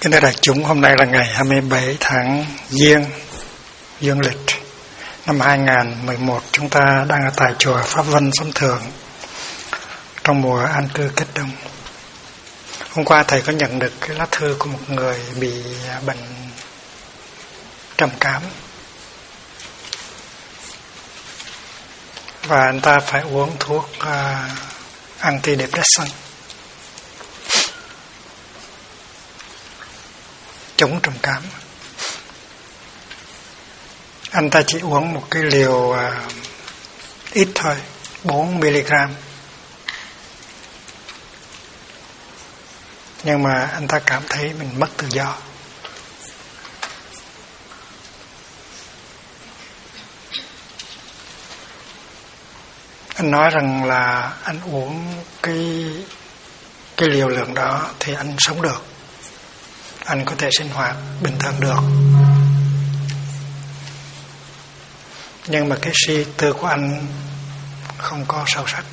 Kính thưa đại chúng, hôm nay là ngày 27 tháng Giêng dương lịch năm 2011. Chúng ta đang ở tại chùa Pháp Vân Sấm Thượng trong mùa an cư kết đông. Hôm qua thầy có nhận được cái lá thư của một người bị bệnh trầm cảm, và anh ta phải uống thuốc antidepressant chống trầm cảm. Anh ta chỉ uống một cái liều ít thôi, 4 mg. Nhưng mà anh ta cảm thấy mình mất tự do. Anh nói rằng là anh uống cái liều lượng đó thì anh sống được, anh có thể sinh hoạt bình thường được. Nhưng mà cái suy tư của anh không có sâu sắc,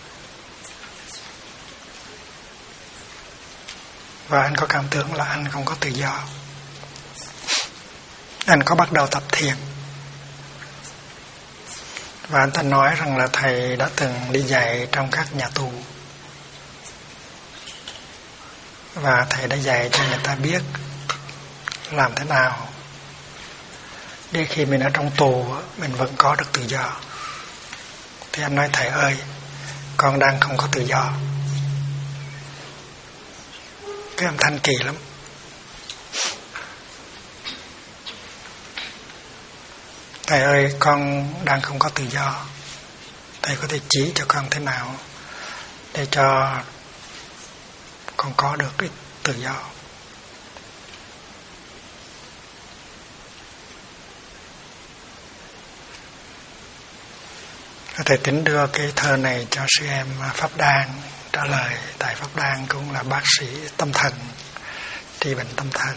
và anh có cảm tưởng là anh không có tự do. Anh có bắt đầu tập thiền, và anh ta nói rằng là thầy đã từng đi dạy trong các nhà tù, và thầy đã dạy cho người ta biết làm thế nào để khi mình ở trong tù mình vẫn có được tự do. Thì anh nói: thầy ơi, con đang không có tự do. Cái âm thanh kỳ lắm. Thầy ơi, con đang không có tự do. Thầy có thể chỉ cho con thế nào để cho con có được cái tự do. Thầy tính đưa cái thơ này cho sư em Pháp Đan trả lời. Tại Pháp Đan cũng là bác sĩ tâm thần, trị bệnh tâm thần.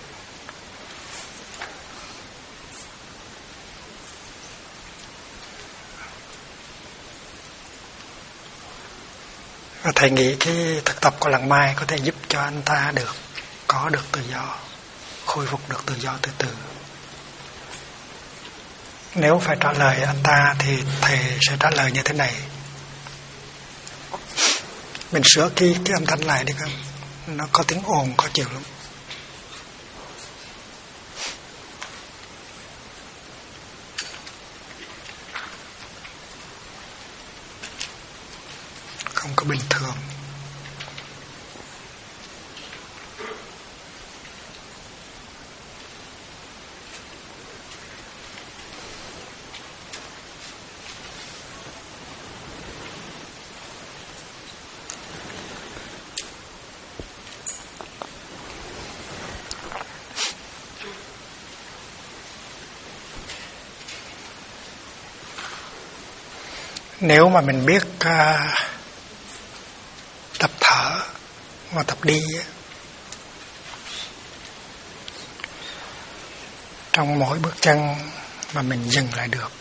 Và thầy nghĩ cái thực tập của Làng Mai có thể giúp cho anh ta có được tự do, khôi phục được tự do từ từ. Nếu phải trả lời anh ta thì thầy sẽ trả lời như thế này. Mình sửa cái âm thanh lại đi con. Nó có tiếng ồn khó chịu lắm. Không có bình thường. Nếu mà mình biết tập thở và tập đi, trong mỗi bước chân mà mình dừng lại được,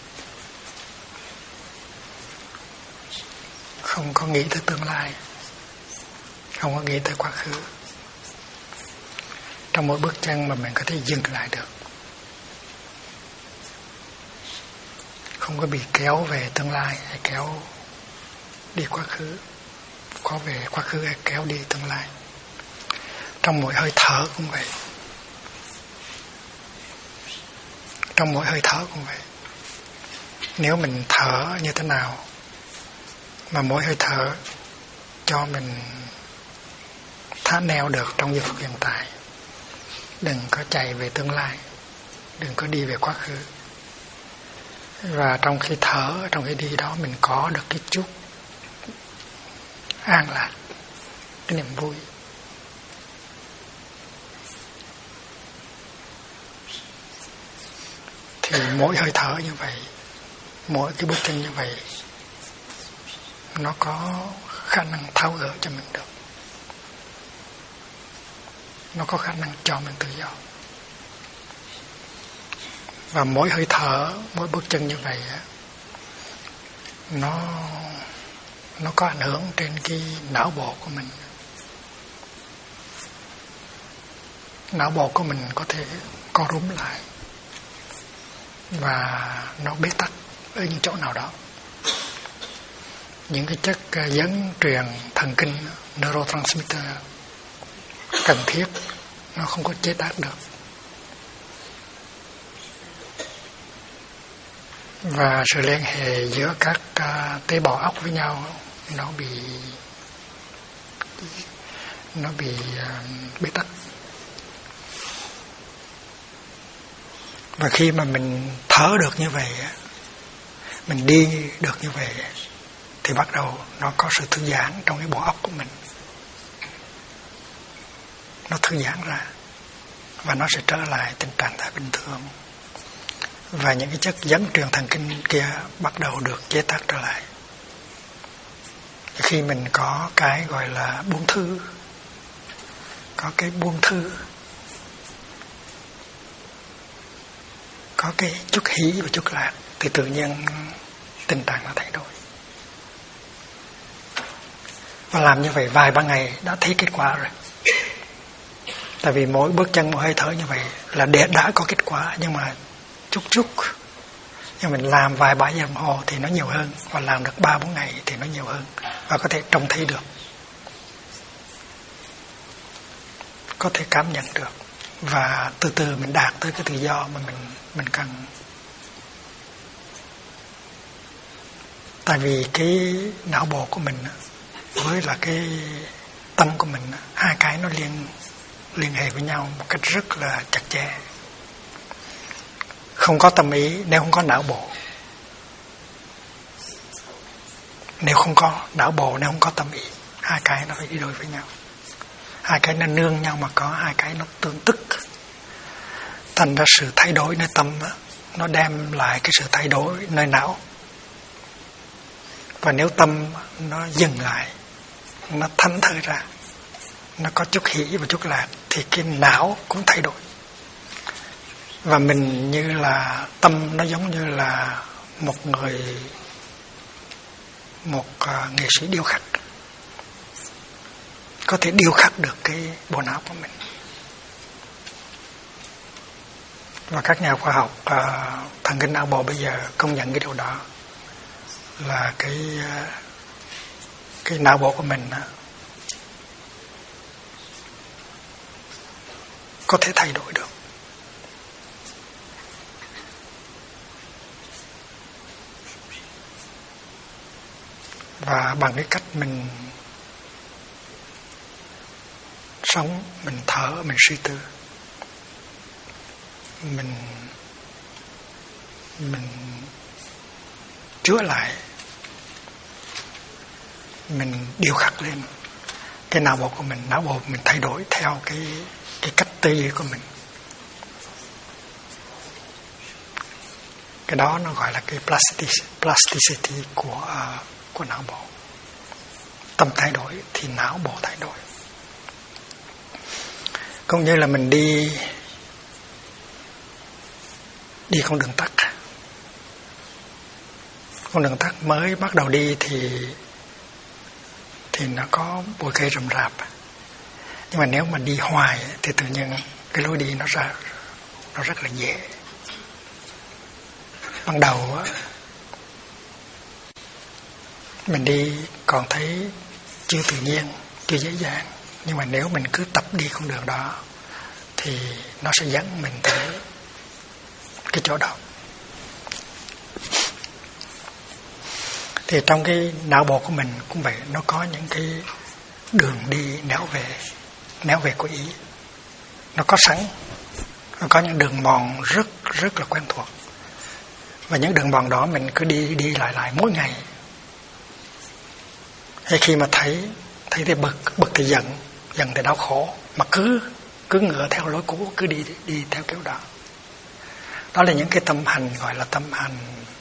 không có nghĩ tới tương lai, không có nghĩ tới quá khứ, trong mỗi bước chân mà mình có thể dừng lại được, không có bị kéo về tương lai hay kéo đi quá khứ, có về quá khứ hay kéo đi tương lai. Trong mỗi hơi thở cũng vậy. Trong mỗi hơi thở cũng vậy. Nếu mình thở như thế nào mà mỗi hơi thở cho mình thả neo được trong giây phút hiện tại, đừng có chạy về tương lai, đừng có đi về quá khứ. Và trong khi thở, trong khi đi đó, mình có được cái chút an lạc, cái niềm vui. Thì mỗi hơi thở như vậy, mỗi cái bước chân như vậy, nó có khả năng tháo gỡ cho mình được. Nó có khả năng cho mình tự do. Và mỗi hơi thở, mỗi bước chân như vậy, nó có ảnh hưởng trên cái não bộ của mình. não bộ của mình có thể co rúm lại và nó bế tắc ở những chỗ nào đó. Những cái chất dẫn truyền thần kinh, neurotransmitter cần thiết nó không có chế tác được, và sự liên hệ giữa các tế bào óc với nhau nó bị bế tắc. Và khi mà mình thở được như vậy, mình đi được như vậy, thì bắt đầu nó có sự thư giãn trong cái bộ óc của mình. Nó thư giãn ra và nó sẽ trở lại tình trạng thái bình thường. Và những cái chất dẫn truyền thần kinh kia bắt đầu được chế tác trở lại. Khi mình có cái gọi là buông thư, có cái buông thư, có cái chút hỷ và chút lạc, thì tự nhiên tình trạng nó thay đổi. Và làm như vậy vài ba ngày đã thấy kết quả rồi. Tại vì mỗi bước chân, mỗi hơi thở như vậy là đã có kết quả, nhưng mà chút. Nhưng mình làm vài ba giờ đồng hồ thì nó nhiều hơn, và làm được 3-4 ngày thì nó nhiều hơn, và có thể trông thấy được, có thể cảm nhận được, và từ từ mình đạt tới cái tự do mà mình cần. Tại vì cái não bộ của mình với là cái tâm của mình, hai cái nó liên hệ với nhau một cách rất là chặt chẽ. Không có tâm ý nếu không có não bộ, nếu không có não bộ, nếu không có tâm ý, hai cái nó phải đi đôi với nhau. Hai cái nó nương nhau mà có hai cái nó tương tức. Thành ra sự thay đổi nơi tâm nó đem lại cái sự thay đổi nơi não. Và nếu tâm nó dừng lại, nó thánh thơi ra, nó có chút hỷ và chút lạc, thì cái não cũng thay đổi. Và mình như là tâm nó giống như là một nghệ sĩ điêu khắc, có thể điêu khắc được cái bộ não của mình. Và các nhà khoa học thần kinh não bộ bây giờ công nhận cái điều đó, là cái não bộ của mình có thể thay đổi được. Và bằng cái cách mình sống, mình thở, mình suy tư, mình chữa lại, mình điều khắc lên cái não bộ của mình. Não bộ mình thay đổi theo cái cách tư duy của mình. Cái đó nó gọi là cái plasticity của não bộ. Tâm thay đổi thì não bộ thay đổi. Cũng như là mình đi con đường tắt. Con đường tắt mới bắt đầu đi thì nó có bụi cây rậm rạp. Nhưng mà nếu mà đi hoài thì tự nhiên cái lối đi nó rất là dễ. Ban đầu mình đi còn thấy chưa tự nhiên, chưa dễ dàng. Nhưng mà nếu mình cứ tập đi con đường đó thì nó sẽ dẫn mình tới cái chỗ đó. Thì trong cái não bộ của mình cũng vậy, nó có những cái đường đi néo về của ý. Nó có sẵn, nó có những đường mòn rất là quen thuộc. Và những đường mòn đó mình cứ đi lại mỗi ngày. Hay khi mà thấy thì bực thì giận thì đau khổ, mà cứ ngựa theo lối cũ, cứ đi theo kiểu đó. Đó là những cái tâm hành, gọi là tâm hành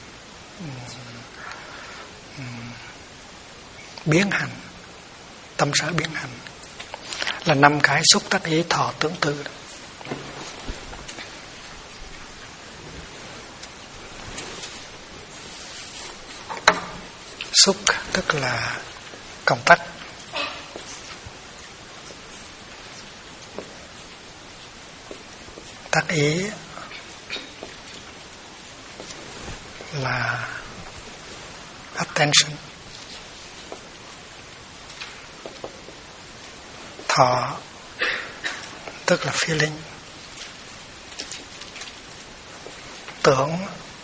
biến hành, tâm sở biến hành, là 5 cái xúc tác ý thọ tưởng tư. Xúc tức là công tắc, tác ý là attention, thọ tức là feeling, tưởng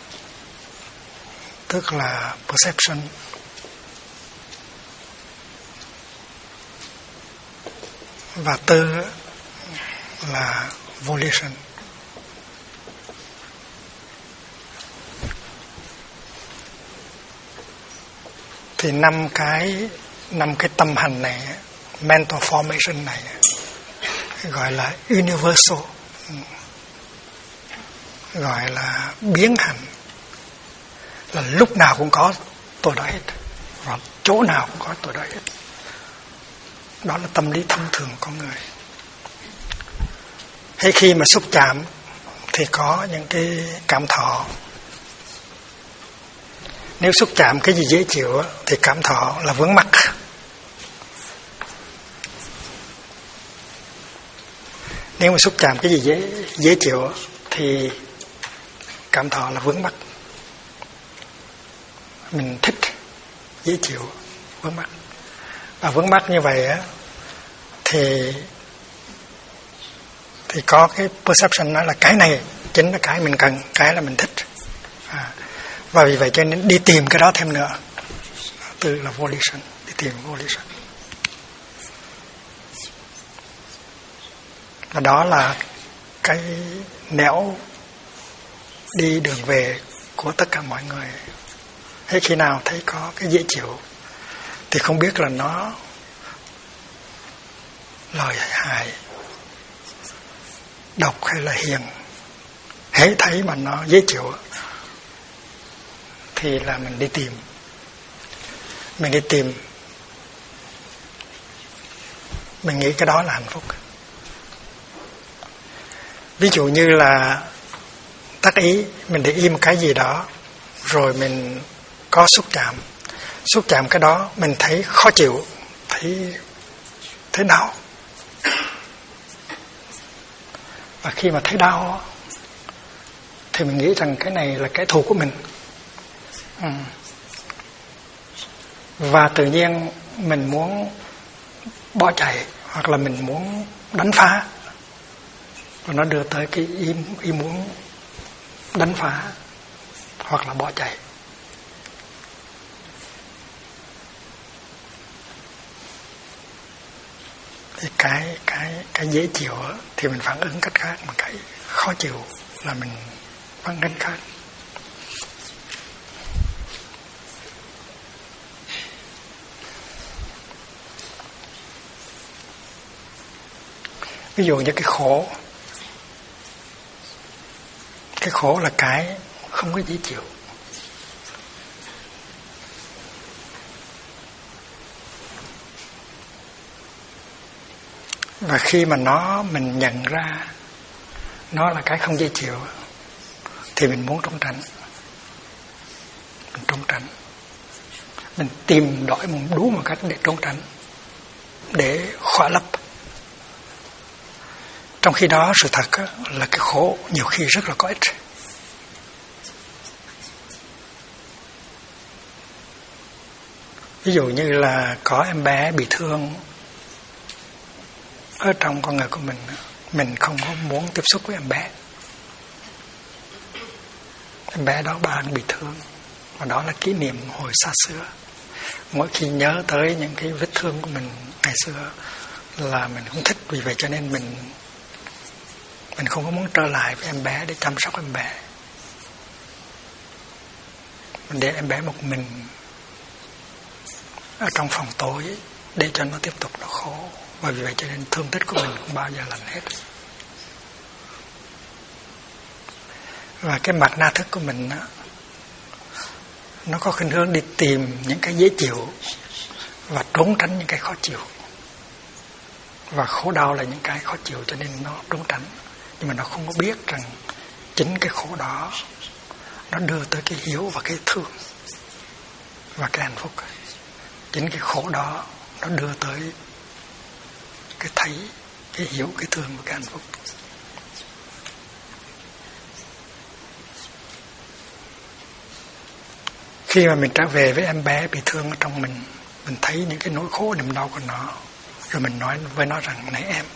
tức là perception, và tư là volition. Thì năm cái tâm hành này, mental formation này, gọi là universal, gọi là biến hành, là lúc nào cũng có tôi đó hết, và chỗ nào cũng có tôi đó hết. Đó là tâm lý thông thường con người. Hay khi mà xúc chạm thì có những cái cảm thọ. Nếu xúc chạm cái gì dễ chịu thì cảm thọ là vướng mắc. Nếu mà xúc chạm cái gì dễ chịu thì cảm thọ là vướng mắc. Mình thích dễ chịu, vướng mắc. Và vướng mắc như vậy thì có cái perception đó là cái này chính là cái mình cần, cái là mình thích. Và vì vậy cho nên đi tìm cái đó thêm nữa. Từ là volition, đi tìm volition. Và đó là cái nẻo đi đường về của tất cả mọi người. Thế khi nào thấy có cái dễ chịu thì không biết là nó lời hại, độc hay là hiền. Hễ thấy mà nó dễ chịu thì là mình đi tìm. Mình đi tìm, mình nghĩ cái đó là hạnh phúc. Ví dụ như là tác ý, mình để ý một cái gì đó, rồi mình có xúc chạm cái đó, mình thấy khó chịu, thấy đau. Và khi mà thấy đau thì mình nghĩ rằng cái này là kẻ thù của mình. Và tự nhiên mình muốn bỏ chạy, hoặc là mình muốn đánh phá, và nó đưa tới cái ý muốn đánh phá hoặc là bỏ chạy. Thì cái dễ chịu thì mình phản ứng cách khác, mà cái khó chịu là mình phản ứng khác. Ví dụ như cái khổ là cái không có dễ chịu. Và khi mà mình nhận ra nó là cái không dễ chịu thì mình muốn trốn tránh. Mình trốn tránh. Mình tìm đổi đủ một cách để trốn tránh, để khỏa lấp. Trong khi đó sự thật là cái khổ nhiều khi rất là có ích. Ví dụ như là có em bé bị thương ở trong con người của mình không có muốn tiếp xúc với em bé. Em bé đó bạn bị thương, và đó là kỷ niệm hồi xa xưa. Mỗi khi nhớ tới những cái vết thương của mình ngày xưa là mình không thích. Vì vậy cho nên mình không có muốn trở lại với em bé để chăm sóc em bé. Mình để em bé một mình ở trong phòng tối để cho nó tiếp tục nó khổ. Và vì vậy cho nên thương tích của mình không bao giờ lành hết. Và cái mặt na thức của mình nó có khuynh hướng đi tìm những cái dễ chịu và trốn tránh những cái khó chịu. Và khổ đau là những cái khó chịu cho nên nó trốn tránh. Nhưng mà nó không có biết rằng chính cái khổ đó nó đưa tới cái hiếu và cái thương và cái hạnh phúc. Chính cái khổ đó nó đưa tới cái thấy, cái hiểu, cái thương và cái hạnh phúc. Khi mà mình trở về với em bé bị thương ở trong mình thấy những cái nỗi khổ niềm đau của nó, rồi mình nói với nó rằng này em,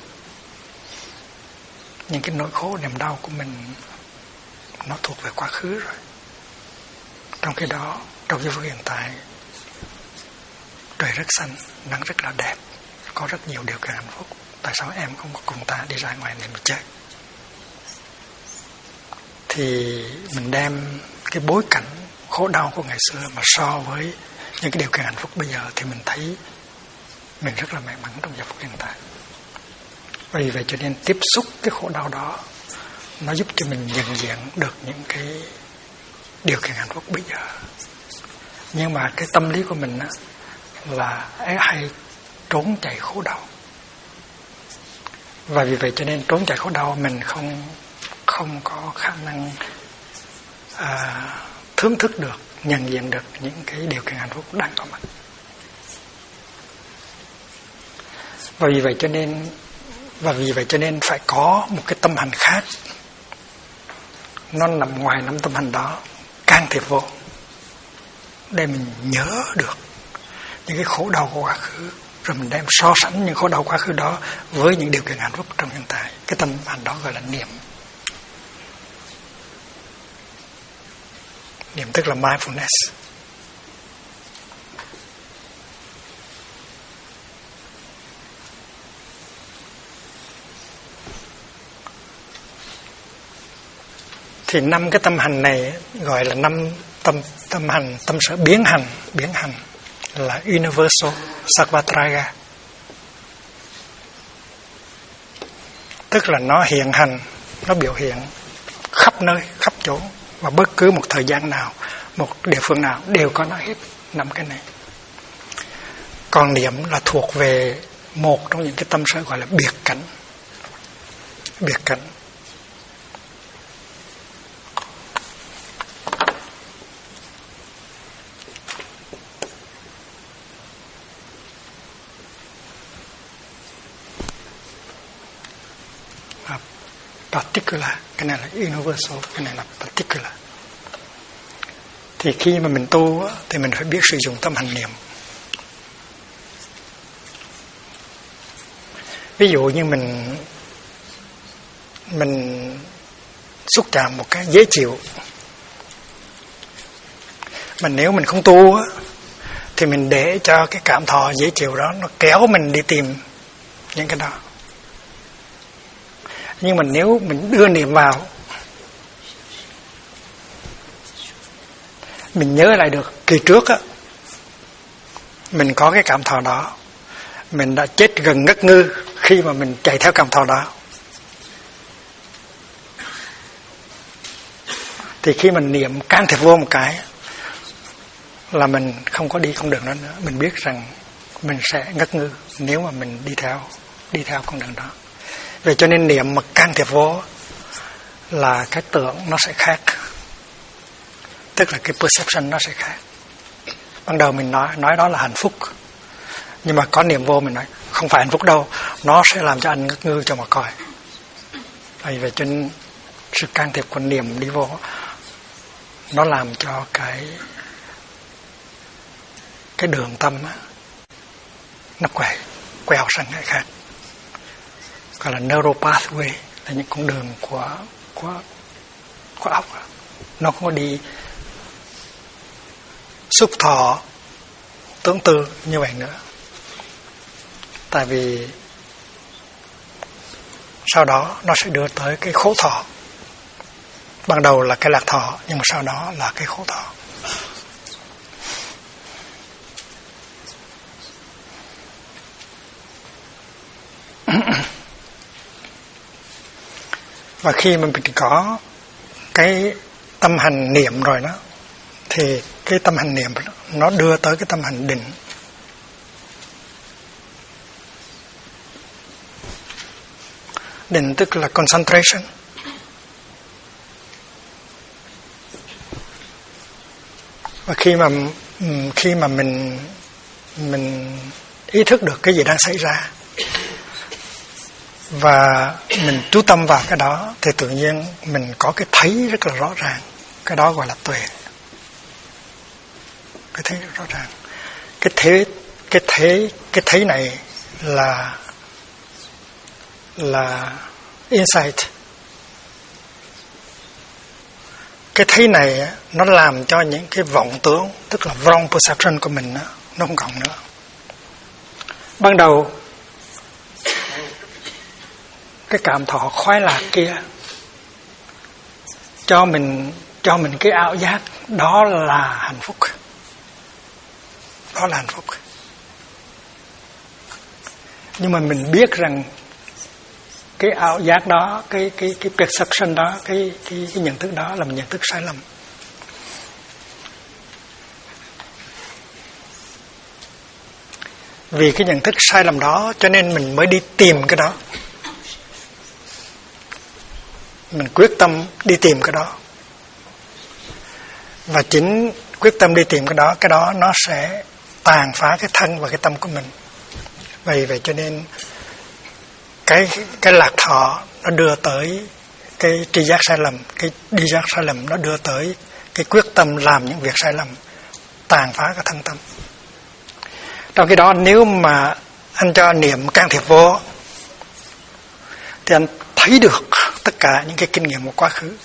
những cái nỗi khổ niềm đau của mình nó thuộc về quá khứ rồi. Trong khi đó, trong giây phút hiện tại, trời rất xanh, nắng rất là đẹp, có rất nhiều điều kiện hạnh phúc. Tại sao em không cùng ta đi ra ngoài để mà chơi? Thì mình đem cái bối cảnh khổ đau của ngày xưa mà so với những cái điều kiện hạnh phúc bây giờ, thì mình thấy mình rất là may mắn trong giây phút hiện tại. Vì vậy cho nên tiếp xúc cái khổ đau đó, nó giúp cho mình nhận diện được những cái điều kiện hạnh phúc bây giờ. Nhưng mà cái tâm lý của mình á, là hay trốn chạy khổ đau. Và vì vậy cho nên trốn chạy khổ đau mình không có khả năng thưởng thức được, nhận diện được những cái điều kiện hạnh phúc đang có mặt. Và vì vậy cho nên phải có một cái tâm hành khác, nó nằm ngoài năm tâm hành đó, can thiệp vô để mình nhớ được những cái khổ đau của quá khứ, rồi mình đem so sánh những khổ đau quá khứ đó với những điều kiện hạnh phúc trong hiện tại. Cái tâm hành đó gọi là niệm. Niệm tức là mindfulness. Thì 5 cái tâm hành này gọi là 5 tâm hành, tâm sở biến hành là universal sattvatraya. Tức là nó hiện hành, nó biểu hiện khắp nơi, khắp chỗ, và bất cứ một thời gian nào, một địa phương nào đều có nó hết 5 cái này. Còn niệm là thuộc về một trong những cái tâm sở gọi là biệt cảnh. Biệt cảnh. Particular, cái này là universal, cái này là particular. Thì khi mà mình tu thì mình phải biết sử dụng tâm hành niệm. Ví dụ như mình xúc chạm một cái dễ chịu, mà nếu mình không tu thì mình để cho cái cảm thọ dễ chịu đó nó kéo mình đi tìm những cái đó. Nhưng mà nếu mình đưa niệm vào, mình nhớ lại được kỳ trước mình có cái cảm thọ đó, mình đã chết gần ngất ngư khi mà mình chạy theo cảm thọ đó. Thì khi mình niệm can thiệp vô một cái là mình không có đi con đường đó nữa. Mình biết rằng mình sẽ ngất ngư nếu mà mình đi theo con đường đó. Vậy cho nên niệm mà can thiệp vô là cái tưởng nó sẽ khác, tức là cái perception nó sẽ khác. Ban đầu mình nói đó là hạnh phúc, nhưng mà có niệm vô mình nói không phải hạnh phúc đâu, nó sẽ làm cho anh ngất ngư cho mà coi. Vậy cho nên sự can thiệp của niệm đi vô, nó làm cho cái đường tâm nó quẹo sang cái khác, gọi là neural pathway, là những con đường của óc. Nó không có đi xúc thọ tưởng tư như vậy nữa. Tại vì sau đó nó sẽ đưa tới cái khổ thọ. Ban đầu là cái lạc thọ, nhưng mà sau đó là cái khổ thọ. Và khi mà mình có cái tâm hành niệm rồi đó, thì cái tâm hành niệm nó đưa tới cái tâm hành định. Định tức là concentration. Và khi mà mình ý thức được cái gì đang xảy ra và mình chú tâm vào cái đó, thì tự nhiên mình có cái thấy rất là rõ ràng. Cái đó gọi là tuệ. cái thấy rõ ràng. Cái thấy này là insight. Cái thấy này nó làm cho những cái vọng tưởng, tức là wrong perception của mình nó không còn nữa. Ban đầu cái cảm thọ khoái lạc kia cho mình cái ảo giác đó là hạnh phúc. Đó là hạnh phúc. Nhưng mà mình biết rằng cái ảo giác đó, cái perception đó, cái nhận thức đó là một nhận thức sai lầm. Vì cái nhận thức sai lầm đó cho nên mình mới đi tìm cái đó. Mình quyết tâm đi tìm cái đó. Và chính quyết tâm đi tìm cái đó nó sẽ tàn phá cái thân và cái tâm của mình. Vậy cho nên cái lạc thọ nó đưa tới cái tri giác sai lầm, cái đi giác sai lầm nó đưa tới cái quyết tâm làm những việc sai lầm, tàn phá cái thân tâm. Trong khi đó nếu mà anh cho niệm can thiệp vô thì anh thấy được tất cả những cái kinh nghiệm của quá khứ.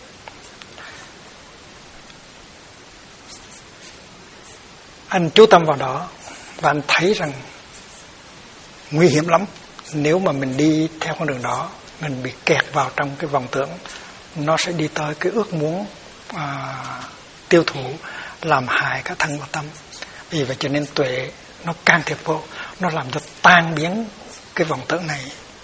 Anh chú tâm vào đó và anh thấy rằng nguy hiểm lắm. Nếu mà mình đi theo con đường đó, mình bị kẹt vào trong cái vòng tưởng, nó sẽ đi tới cái ước muốn tiêu thụ, làm hại cả thân và tâm. Vì vậy cho nên tuệ nó can thiệp vô, nó làm cho tan biến cái vòng tưởng này,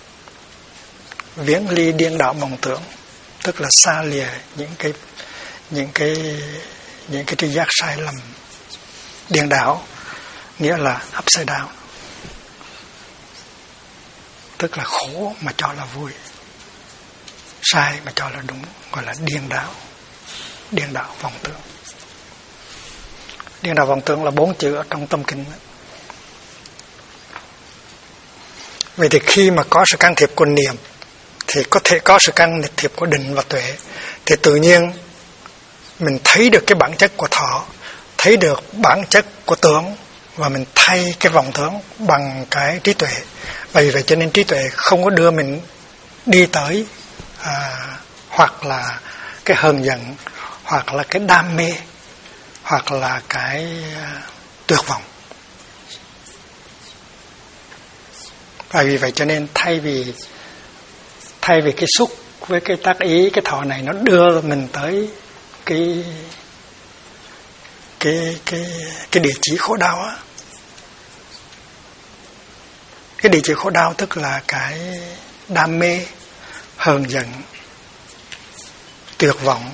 viễn ly điên đảo vòng tưởng, tức là xa lìa những cái tri giác sai lầm, điên đảo, nghĩa là upside down, tức là khổ mà cho là vui, sai mà cho là đúng, gọi là điên đảo vọng tưởng. Điên đảo vọng tưởng là 4 chữ ở trong tâm kinh. Vậy thì khi mà có sự can thiệp của niệm thì có thể có sự can thiệp của định và tuệ, thì tự nhiên mình thấy được cái bản chất của thọ, thấy được bản chất của tưởng, và mình thay cái vọng tưởng bằng cái trí tuệ. Vì vậy cho nên trí tuệ không có đưa mình đi tới hoặc là cái hờn giận, hoặc là cái đam mê, hoặc là cái tuyệt vọng. Và vì vậy cho nên thay vì cái xúc với cái tác ý, cái thọ này nó đưa mình tới cái địa chỉ khổ đau á. Cái địa chỉ khổ đau tức là cái đam mê, hờn giận, tuyệt vọng.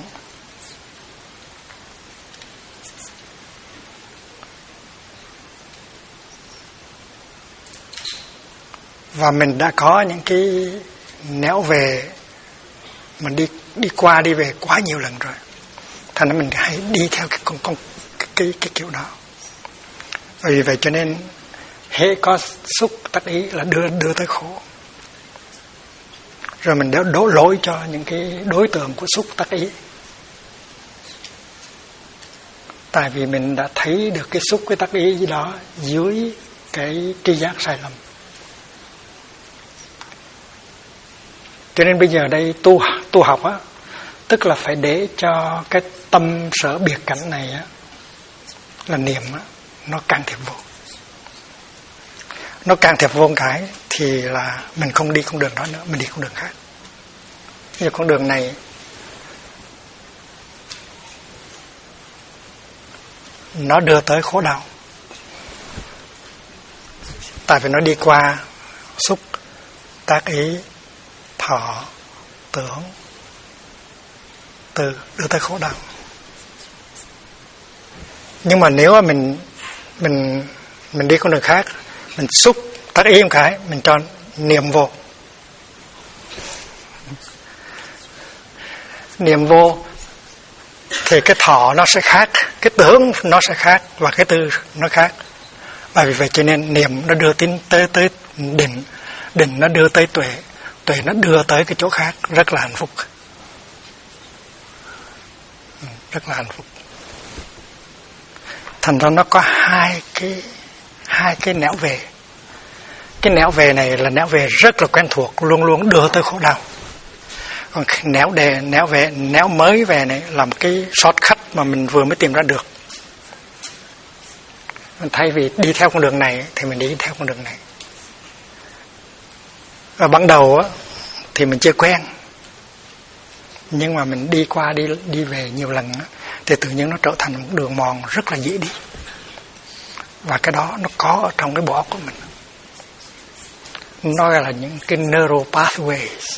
Và mình đã có những cái néo về, mình đi qua đi về quá nhiều lần rồi, thành ra mình hãy đi theo cái kiểu đó. Vì vậy cho nên hễ có xúc tác ý là đưa tới khổ. Rồi mình đổ lỗi cho những cái đối tượng của xúc tác ý, tại vì mình đã thấy được cái xúc cái tác ý gì đó dưới cái tri giác sai lầm. Cho nên bây giờ đây tu học á, tức là phải để cho cái tâm sở biệt cảnh này á, là niệm á, nó can thiệp vô. Nó can thiệp vô một cái thì là mình không đi con đường đó nữa, mình đi con đường khác. Như con đường này nó đưa tới khổ đau, tại vì nó đi qua xúc, tác ý, thọ, tưởng, từ, đưa tới khổ đau. Nhưng mà nếu mà mình đi con đường khác, mình xúc tác ý một cái, mình cho niệm vô, niệm vô thì cái thọ nó sẽ khác, cái tưởng nó sẽ khác, và cái tư nó khác. Và vì vậy cho nên niệm nó đưa tới định, định nó đưa tới tuệ, tuệ nó đưa tới cái chỗ khác, rất là hạnh phúc, rất là hạnh phúc. Thành ra nó có hai cái nẻo về. Cái nẻo về này là nẻo về rất là quen thuộc, luôn luôn đưa tới khổ đau. Còn nẻo mới về này là một cái shortcut mà mình vừa mới tìm ra được. Thay vì đi theo con đường này thì mình đi theo con đường này. Và ban đầu á thì mình chưa quen, nhưng mà mình đi qua đi về nhiều lần á, thì tự nhiên nó trở thành một đường mòn rất là dễ đi. Và cái đó nó có ở trong cái bộ óc của mình. Nó là những cái neural pathways.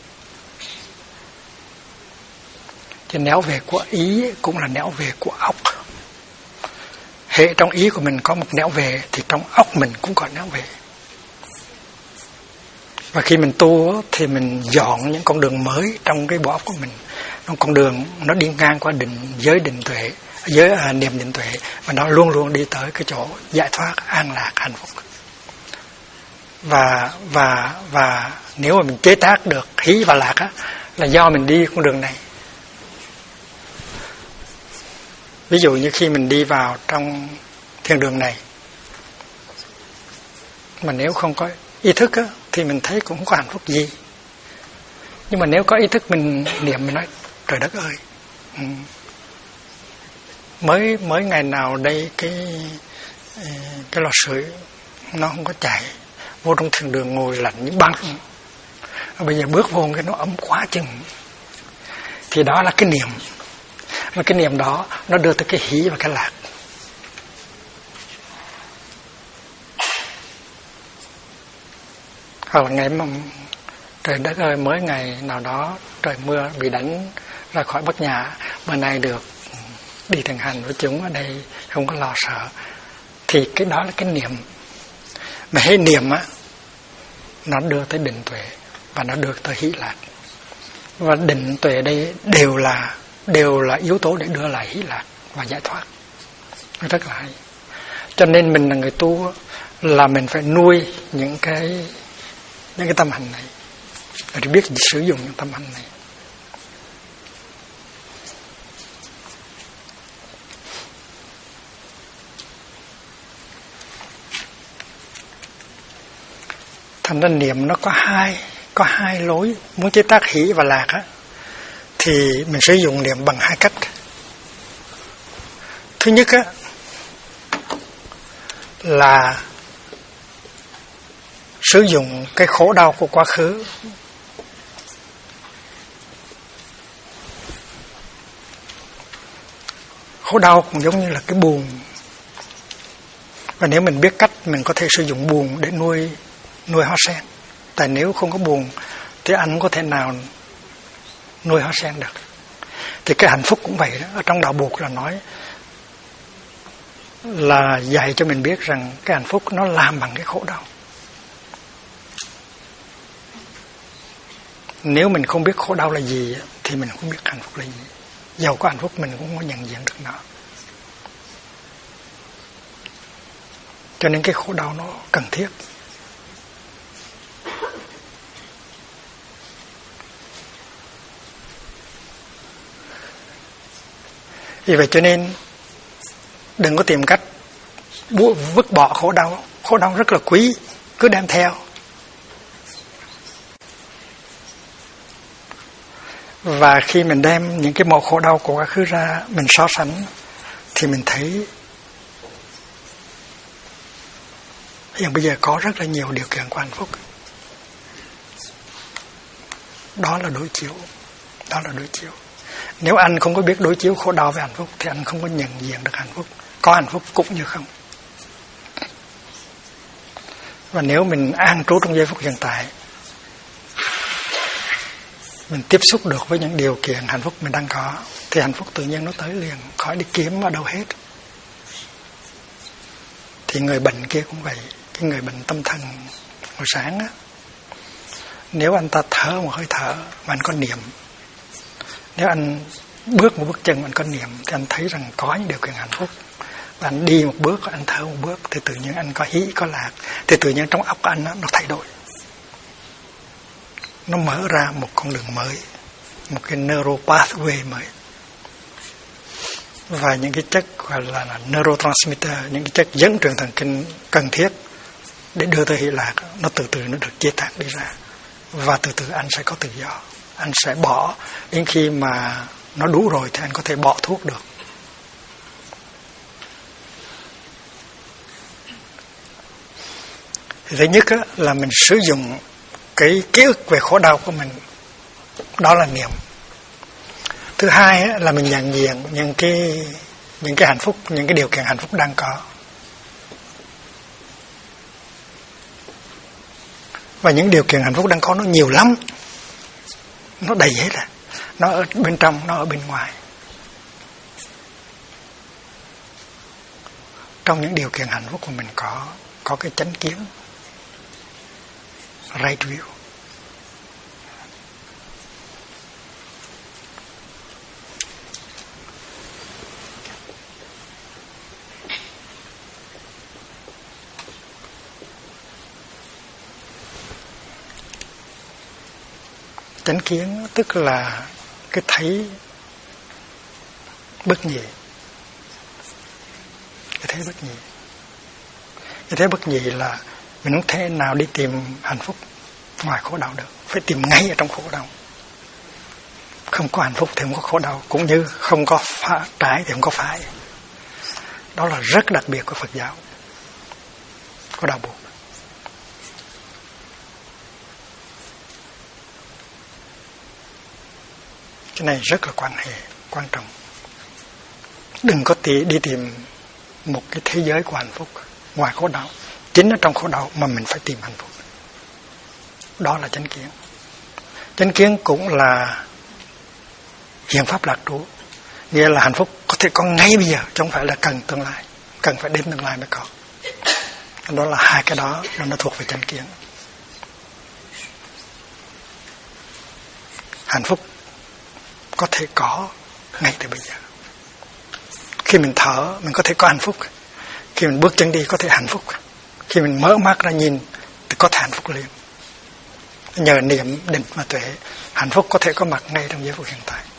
Cái néo về của ý cũng là néo về của óc. Hệ trong ý của mình có một néo về thì trong óc mình cũng có néo về. Và khi mình tu thì mình dọn những con đường mới trong cái bộ óc của mình. Con đường nó đi ngang qua giới định tuệ, giới niệm định tuệ, và nó luôn luôn đi tới cái chỗ giải thoát, an lạc, hạnh phúc. Và nếu mà mình chế tác được hỷ và lạc á, là do mình đi con đường này. Ví dụ như khi mình đi vào trong thiên đường này, mà nếu không có ý thức á, thì mình thấy cũng không có hạnh phúc gì. Nhưng mà nếu có ý thức mình niệm, mình nói trời đất ơi, mới ngày nào đây cái lò sưởi nó không có chạy, vô trong thiên đường ngồi lạnh như băng, bây giờ bước vô cái nó ấm quá chừng. Thì đó là cái niệm. Và cái niệm đó nó đưa tới cái hỷ và cái lạc. Hoặc là ngày mà trời đất ơi, mới ngày nào đó trời mưa bị đánh ra khỏi Bắc Nhà, bữa nay được đi thiền hành với chúng ở đây, không có lo sợ. Thì cái đó là cái niệm. Mà hễ niệm á, nó đưa tới định tuệ và nó đưa tới hỷ lạc. Và định tuệ đây đều là yếu tố để đưa lại hỷ lạc và giải thoát. Rất là hay. Cho nên mình là người tu là mình phải nuôi những cái tâm hành này, để biết sử dụng những tâm hành này. Thành ra niệm nó có hai lối. Muốn chế tác hỷ và lạc á, thì mình sử dụng niệm bằng hai cách. Thứ nhất á, là sử dụng cái khổ đau của quá khứ. Khổ đau cũng giống như là cái buồn. Và nếu mình biết cách, mình có thể sử dụng buồn để nuôi hoa sen. Tại nếu không có buồn thì anh không có thể nào nuôi hoa sen được. Thì cái hạnh phúc cũng vậy đó. Ở trong đạo Bụt là nói là dạy cho mình biết rằng cái hạnh phúc nó làm bằng cái khổ đau. Nếu mình không biết khổ đau là gì thì mình không biết hạnh phúc là gì. Dầu có hạnh phúc mình cũng không nhận diện được nó. Cho nên cái khổ đau nó cần thiết. Vì vậy cho nên đừng có tìm cách vứt bỏ khổ đau. Khổ đau rất là quý, cứ đem theo. Và khi mình đem những cái màu khổ đau của quá khứ ra, mình so sánh, thì mình thấy hiện bây giờ có rất là nhiều điều kiện của hạnh phúc. Đó là đối chiếu. Đó là đối chiếu. Nếu anh không có biết đối chiếu khổ đau với hạnh phúc thì anh không có nhận diện được hạnh phúc. Có hạnh phúc cũng như không. Và nếu mình an trú trong giây phút hiện tại, mình tiếp xúc được với những điều kiện hạnh phúc mình đang có, thì hạnh phúc tự nhiên nó tới liền, khỏi đi kiếm ở đâu hết. Thì người bệnh kia cũng vậy. Cái người bệnh tâm thần hồi sáng á, nếu anh ta thở một hơi thở mà anh có niệm, nếu anh bước một bước chân anh có niệm, thì anh thấy rằng có những điều kiện hạnh phúc. Và anh đi một bước, anh thở một bước, thì tự nhiên anh có hỷ, có lạc. Thì tự nhiên trong óc của anh nó thay đổi. Nó mở ra một con đường mới, một cái neural pathway mới. và những cái chất gọi là neurotransmitter, những cái chất dẫn truyền thần kinh cần thiết để đưa tới hỷ lạc, nó từ từ nó được chế tác đi ra, và từ từ anh sẽ có tự do. Anh sẽ bỏ đến khi mà nó đủ rồi thì anh có thể bỏ thuốc được. Thì thứ nhất á, là mình sử dụng cái ký ức về khổ đau của mình, đó là niệm. Thứ hai á, là mình nhận diện những cái hạnh phúc, những cái điều kiện hạnh phúc đang có. Và những điều kiện hạnh phúc đang có nó nhiều lắm, nó đầy hết rồi, nó ở bên trong, nó ở bên ngoài. Trong những điều kiện hạnh phúc của mình có cái chánh kiến, right view. Chánh kiến tức là cái thấy bất nhị. Cái thấy bất nhị. Cái thấy bất nhị là mình không thể nào đi tìm hạnh phúc ngoài khổ đau được. Phải tìm ngay ở trong khổ đau. Không có hạnh phúc thì không có khổ đau. Cũng như không có trái thì không có phải. Đó là rất đặc biệt của Phật giáo. Có đau buồn. Cái này rất là quan trọng. Đừng có đi tìm một cái thế giới của hạnh phúc ngoài khổ đau. Chính ở trong khổ đau mà mình phải tìm hạnh phúc. Đó là chánh kiến. Chánh kiến cũng là hiện pháp lạc trú. Nghĩa là hạnh phúc có thể có ngay bây giờ, chứ không phải là cần tương lai. Cần phải đến tương lai mới có. Đó là hai cái đó nó thuộc về chánh kiến. Hạnh phúc có thể có ngay từ bây giờ. Khi mình thở mình có thể có hạnh phúc. Khi mình bước chân đi có thể hạnh phúc. Khi mình mở mắt ra nhìn thì có thể hạnh phúc liền. Nhờ niệm định và tuệ, hạnh phúc có thể có mặt ngay trong giây phút hiện tại.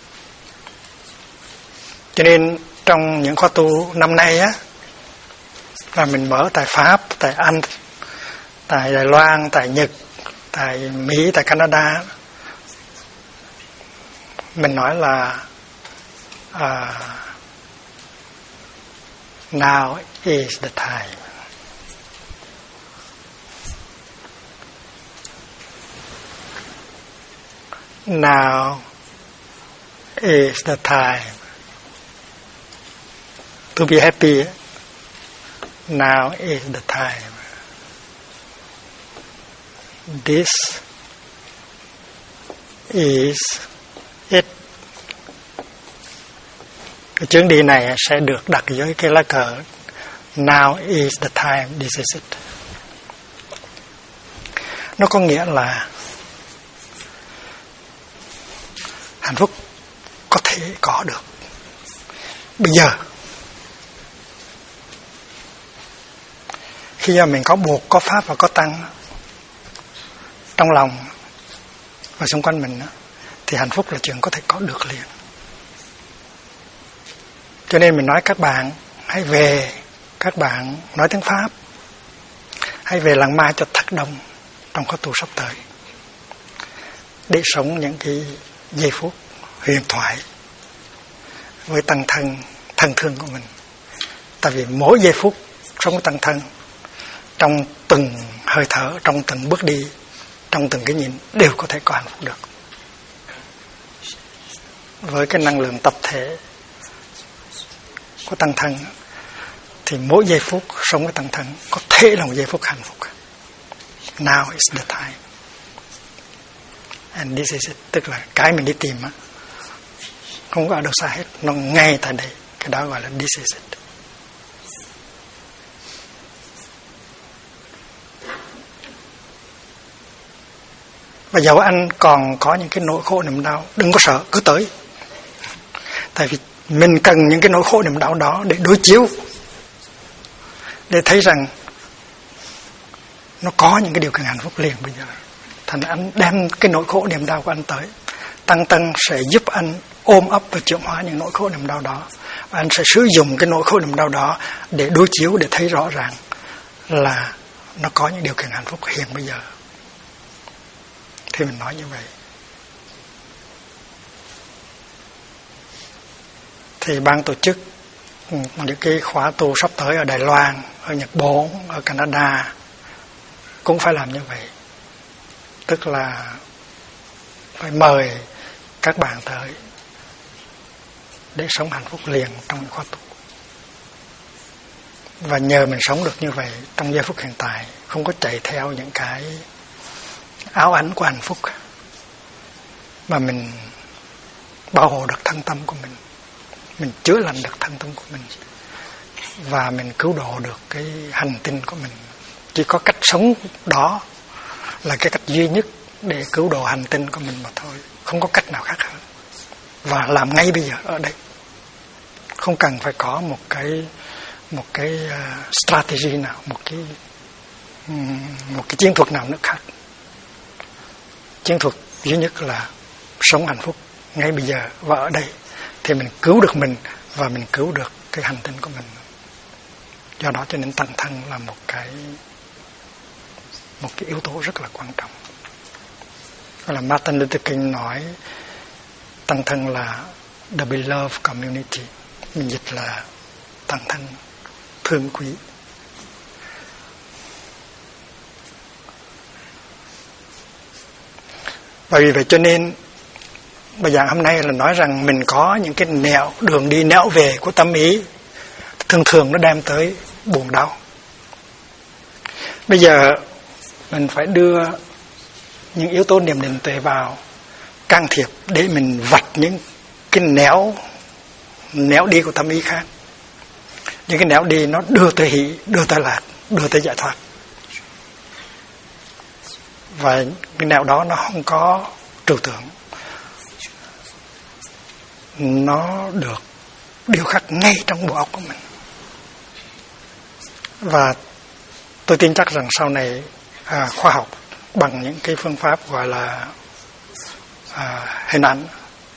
Cho nên trong những khóa tu năm nay á, là mình mở tại Pháp, tại Anh, tại Đài Loan, tại Nhật, tại Mỹ, tại Canada. Mình nói là now is the time. Now is the time to be happy. Now is the time. This is it. Cái chuyến đi này sẽ được đặt dưới cái lá cờ Now is the time, this is it. Nó có nghĩa là hạnh phúc có thể có được bây giờ. Khi mà mình có buộc, có pháp và có tăng trong lòng và xung quanh mình, thì hạnh phúc là chuyện có thể có được liền. Cho nên mình nói các bạn hãy về, các bạn nói tiếng Pháp, hãy về làng Mai cho thật đông trong khóa tu sắp tới, để sống những cái giây phút huyền thoại với tăng thân, thân thương của mình. Tại vì mỗi giây phút sống với tăng thân, trong từng hơi thở, trong từng bước đi, trong từng cái nhìn, đều có thể có hạnh phúc được. Với cái năng lượng tập thể của tăng thân thì mỗi giây phút sống với tăng thân có thể là một giây phút hạnh phúc. Now is the time and this is it. Tức là cái mình đi tìm á, không có ở đâu xa hết, nó ngay tại đây. Cái đó gọi là this is it. Và dẫu anh còn có những cái nỗi khổ niềm đau, đừng có sợ, cứ tới. Tại vì mình cần những cái nỗi khổ niềm đau đó để đối chiếu, để thấy rằng nó có những cái điều kiện hạnh phúc liền bây giờ. Thành anh đem cái nỗi khổ niềm đau của anh tới, tăng thân sẽ giúp anh ôm ấp và chuyển hóa những nỗi khổ niềm đau đó. Và anh sẽ sử dụng cái nỗi khổ niềm đau đó để đối chiếu, để thấy rõ ràng là nó có những điều kiện hạnh phúc hiện bây giờ. Thì mình nói như vậy. Thì ban tổ chức những cái khóa tu sắp tới ở Đài Loan, ở Nhật Bản, ở Canada cũng phải làm như vậy. Tức là phải mời các bạn tới để sống hạnh phúc liền trong những khóa tu. Và nhờ mình sống được như vậy trong giây phút hiện tại, không có chạy theo những cái áo ảnh của hạnh phúc, mà mình bảo hộ được thân tâm của mình chữa lành được thân tâm của mình, và mình cứu độ được cái hành tinh của mình. Chỉ có cách sống đó là cái cách duy nhất để cứu độ hành tinh của mình mà thôi, không có cách nào khác hơn. Và làm ngay bây giờ ở đây, không cần phải có một cái strategy nào, một cái chiến thuật nào nữa khác. Chiến thuật duy nhất là sống hạnh phúc ngay bây giờ và ở đây, thì mình cứu được mình và mình cứu được cái hành tinh của mình. Do đó cho nên tăng thân là một cái yếu tố rất là quan trọng. Gọi là Martin Luther King nói tăng thân là the beloved community. Mình dịch là tăng thân thương quý. Và vì vậy cho nên bài giảng hôm nay là nói rằng mình có những cái đường đi nẻo về của tâm ý, thường nó đem tới buồn đau. Bây giờ mình phải đưa những yếu tố niệm định tuệ vào can thiệp để mình vạch những cái nẻo đi của tâm ý khác. Những cái nẻo đi nó đưa tới hỷ, đưa tới lạc, đưa tới giải thoát. Và cái nẻo đó nó không có trừu tượng, nó được điêu khắc ngay trong bộ óc của mình. Và tôi tin chắc rằng sau này khoa học bằng những cái phương pháp gọi là hình ảnh,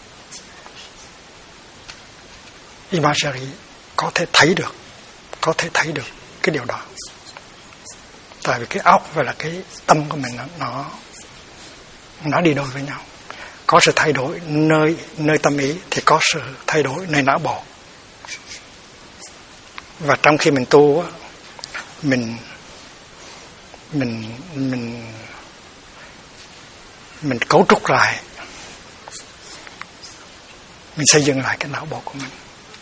imagery, có thể thấy được cái điều đó. Tại vì cái óc và là cái tâm của mình nó đi đôi với nhau. Có sự thay đổi nơi tâm ý thì có sự thay đổi nơi não bộ. Và trong khi mình tu, mình cấu trúc lại, mình xây dựng lại cái não bộ của mình.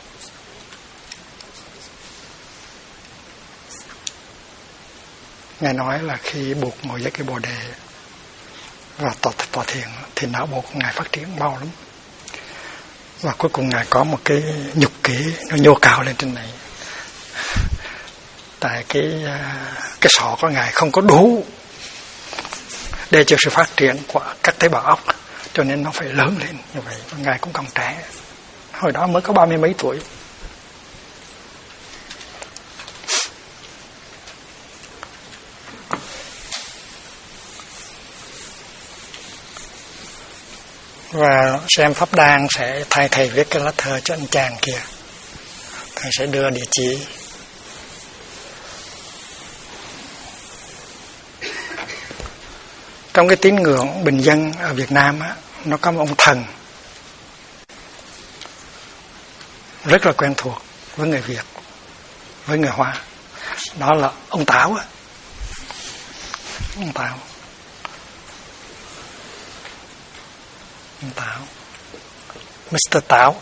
Ngài nói là khi Bụt ngồi dưới cái bồ đề và tọa thiền thì não bộ của Ngài phát triển mau lắm. Và cuối cùng Ngài có một cái nhục kỹ nó nhô cao lên trên này. Tại cái sọ của Ngài không có đủ để cho sự phát triển của các tế bào óc, cho nên nó phải lớn lên như vậy. Và Ngài cũng còn trẻ, hồi đó mới có 30 mấy tuổi. Và xem pháp đàn sẽ thay thầy viết cái lá thơ cho anh chàng kia. Thầy sẽ đưa địa chỉ. Trong cái tín ngưỡng bình dân ở Việt Nam á, nó có một ông thần rất là quen thuộc với người Việt, với người Hoa. Đó là ông Táo á. Ông Táo. Ông Táo. Mr. Táo.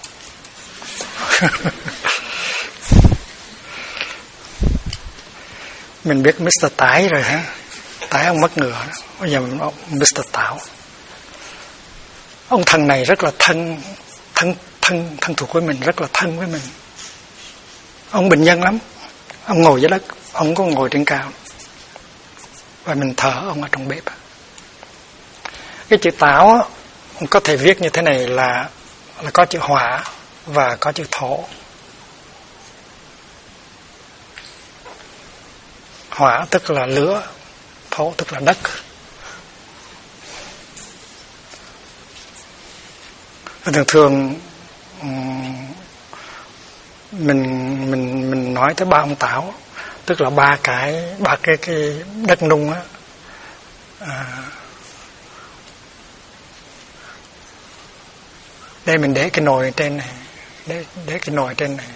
Mình biết Mr. Tái rồi hả? Tái ông mất ngựa đó. Bây giờ Mr. Táo. Ông thần này rất là thân thuộc với mình, rất là thân với mình. Ông bình dân lắm. Ông ngồi dưới đất, ông có ngồi trên cao. Và mình thờ ông ở trong bếp. Cái chữ Táo có thể viết như thế này là có chữ hỏa và có chữ thổ. Hỏa tức là lửa, thổ tức là đất. Thường mình nói tới ba ông Tảo, tức là ba cái đất nung á. Đây mình để cái nồi trên này, để cái nồi trên này,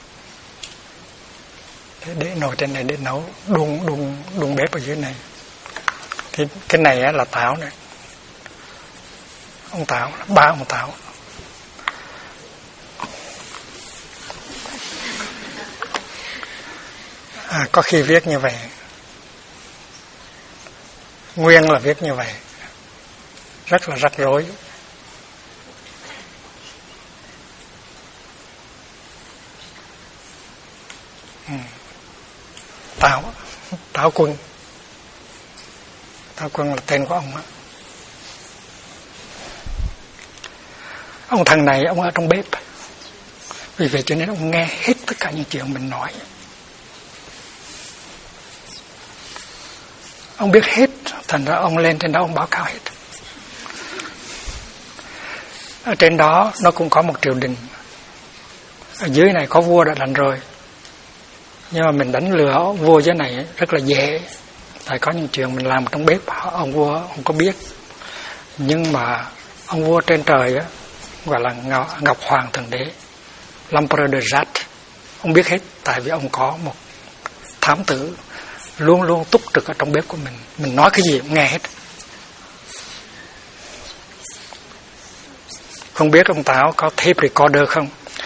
để nồi trên này để nấu đun bếp ở dưới này. Thì cái này á là Tảo này, ông Tảo, ba ông Tảo. Có khi viết như vậy, nguyên là viết như vậy, rất là rắc rối. Tảo Quân là tên của ông á. Ông thằng này ông ở trong bếp, vì vậy cho nên ông nghe hết tất cả những chuyện mình nói. Ông biết hết, thành ra ông lên trên đó ông báo cáo hết. Ở trên đó nó cũng có một triều đình, ở dưới này có vua đã đánh rồi, nhưng mà mình đánh lừa vua dưới này rất là dễ. Tại có những chuyện mình làm trong bếp ông vua không có biết. Nhưng mà ông vua trên trời á, gọi là Ngọc Hoàng Thượng Đế, l'Empereur de Jade, ông biết hết. Tại vì ông có một thám tử luôn luôn túc trực ở trong bếp của mình. Mình nói cái gì cũng nghe hết. Không biết ông Tảo có tape recorder không,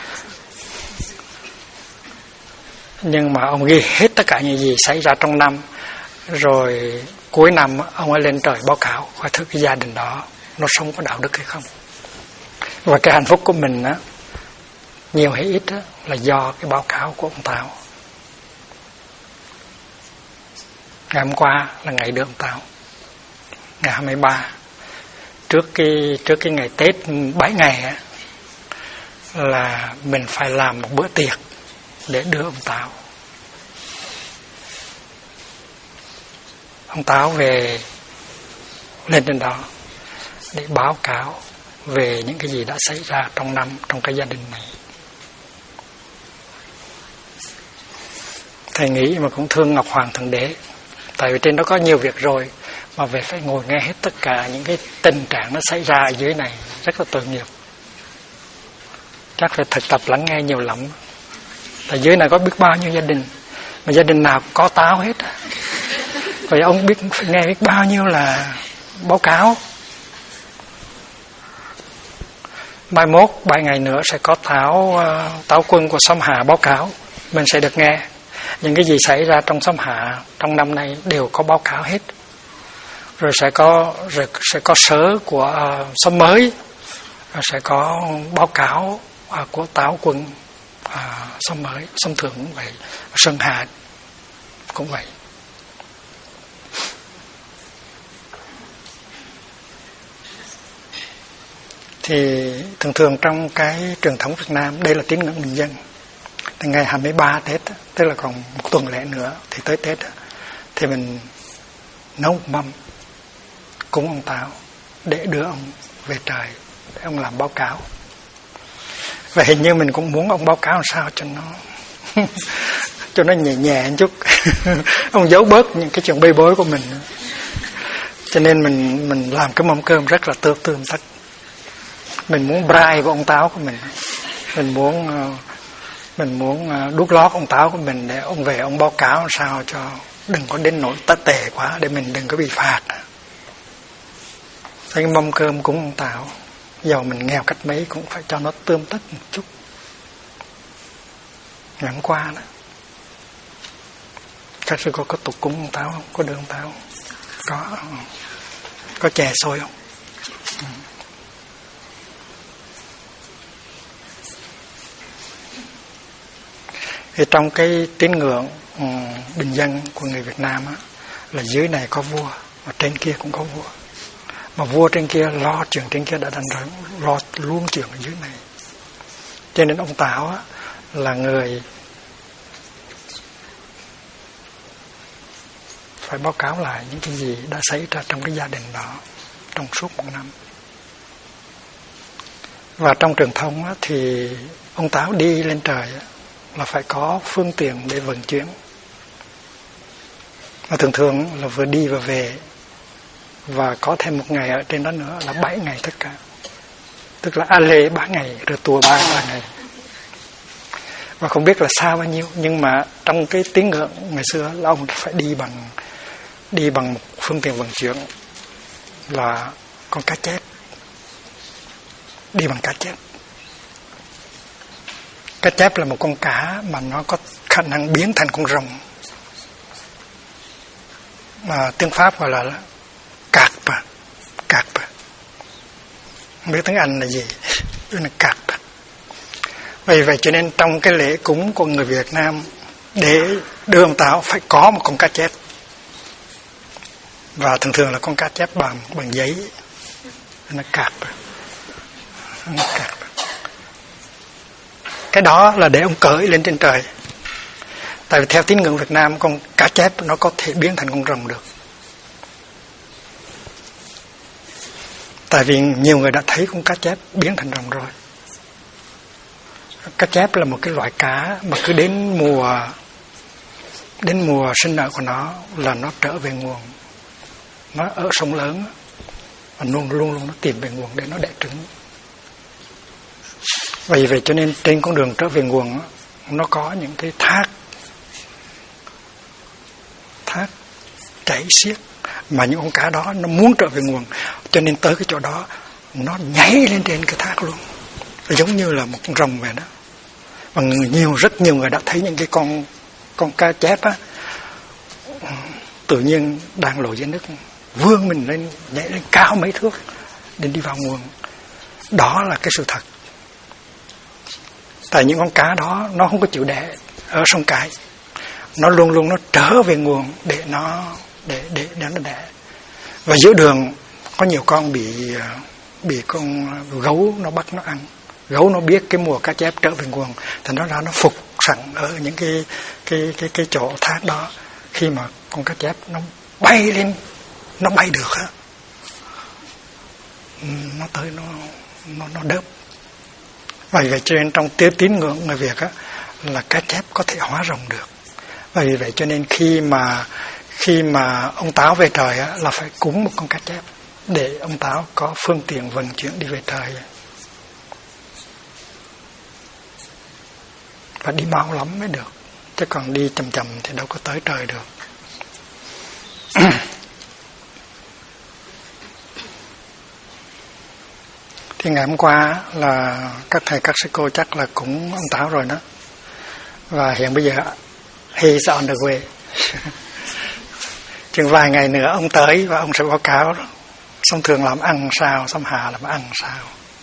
nhưng mà ông ghi hết tất cả những gì xảy ra trong năm. Rồi cuối năm ông ấy lên trời báo cáo coi thử cái gia đình đó nó sống có đạo đức hay không. Và cái hạnh phúc của mình á, nhiều hay ít á, là do cái báo cáo của ông Tảo. Ngày hôm qua là ngày đưa ông Tảo, ngày 23, trước cái ngày Tết 7 ngày á, là mình phải làm một bữa tiệc để đưa ông Tảo. Ông Tảo về lên trên đó để báo cáo về những cái gì đã xảy ra trong năm, trong cái gia đình này. Thầy nghĩ mà cũng thương Ngọc Hoàng Thượng Đế, tại vì trên đó có nhiều việc rồi, mà về phải ngồi nghe hết tất cả những cái tình trạng nó xảy ra ở dưới này, rất là tội nghiệp. Chắc phải thực tập lắng nghe nhiều lắm. Tại dưới này có biết bao nhiêu gia đình, mà gia đình nào có Táo hết. Vậy ông biết phải nghe biết bao nhiêu là báo cáo. Mai mốt 7 ngày nữa sẽ có Táo Quân của Sông Hà báo cáo, mình sẽ được nghe những cái gì xảy ra trong Sông Hà trong năm nay đều có báo cáo hết. Rồi sẽ có sớ của Sông Mới, rồi sẽ có báo cáo của Táo Quân Sông Mới, Sông Thượng cũng vậy, Sơn Hà cũng vậy. Thì thường trong cái truyền thống Việt Nam, đây là tín ngưỡng bình dân. Thì ngày 23 Tết, tức là còn một tuần lễ nữa thì tới Tết, thì mình nấu một mâm cúng ông Táo để đưa ông về trời, để ông làm báo cáo. Và hình như mình cũng muốn ông báo cáo làm sao cho nó nhẹ nhẹ một chút. Ông giấu bớt những cái chuyện bê bối của mình. Cho nên mình làm cái mâm cơm rất là tươm tất. Mình muốn bribe với ông Táo của mình. Mình muốn đút lót ông Táo của mình để ông về ông báo cáo làm sao cho đừng có đến nỗi tệ quá, để mình đừng có bị phạt. Cái mâm cơm cúng ông Táo, dầu mình nghèo cách mấy cũng phải cho nó tươm tất một chút. Ngày hôm qua đó, các sư cô có tục cúng ông Táo không? Có đưa ông Táo không? Có chè xôi không? Thì trong cái tín ngưỡng bình dân của người Việt Nam á, là dưới này có vua, mà trên kia cũng có vua. Mà vua trên kia lo chuyện trên kia đã đành rồi, lo luôn chuyện ở dưới này. Cho nên ông Táo á, là người phải báo cáo lại những cái gì đã xảy ra trong cái gia đình đó trong suốt một năm. Và trong truyền thông á, thì ông Táo đi lên trời á, là phải có phương tiện để vận chuyển. Và thường thường là vừa đi và về, và có thêm một ngày ở trên đó nữa là 7 ngày tất cả. Tức là lễ 3 ngày, rồi tour 3 ngày. Và không biết là xa bao nhiêu, nhưng mà trong cái tín ngưỡng ngày xưa là ông phải đi bằng một phương tiện vận chuyển là con cá chép. Đi bằng cá chép. Cá chép là một con cá mà nó có khả năng biến thành con rồng, mà tiếng Pháp gọi là carpe. Không biết tiếng Anh là gì, tức là carpe. Vậy cho nên trong cái lễ cúng của người Việt Nam, để đưa ông Táo phải có một con cá chép, và thường là con cá chép bằng giấy, nó carpe. Cái đó là để ông cưỡi lên trên trời. Tại vì theo tín ngưỡng Việt Nam, con cá chép nó có thể biến thành con rồng được. Tại vì nhiều người đã thấy con cá chép biến thành rồng rồi. Cá chép là một cái loại cá mà cứ đến mùa sinh nở của nó là nó trở về nguồn. Nó ở sông lớn và luôn nó tìm về nguồn để nó đẻ trứng. Vậy cho nên trên con đường trở về nguồn nó có những cái thác chảy xiết, mà những con cá đó nó muốn trở về nguồn, cho nên tới cái chỗ đó nó nhảy lên trên cái thác luôn, giống như là một con rồng vậy đó. Và rất nhiều người đã thấy những cái con cá chép á, tự nhiên đang lội dưới nước vươn mình lên, nhảy lên cao mấy thước để đi vào nguồn. Đó là cái sự thật. Tại những con cá đó nó không có chịu đẻ ở sông Cái, nó luôn nó trở về nguồn để nó đẻ. Và giữa đường có nhiều con bị con gấu nó bắt nó ăn. Gấu nó biết cái mùa cá chép trở về nguồn, thành nó ra nó phục sẵn ở những cái chỗ thác đó. Khi mà con cá chép nó bay lên, nó bay được á, nó tới nó đớp. Vậy cho nên trong tín ngưỡng người Việt á, là cá chép có thể hóa rồng được. Vậy cho nên khi mà ông Táo về trời á, là phải cúng một con cá chép để ông Táo có phương tiện vận chuyển đi về trời. Và đi mau lắm mới được, chứ còn đi chậm thì đâu có tới trời được. Thì ngày hôm qua là các thầy các sư cô chắc là cũng ông Táo rồi đó. Và hiện bây giờ he's on the way. Chừng vài ngày nữa ông tới và ông sẽ báo cáo đó. Xong thường làm ăn sao, xong hạ làm ăn sao.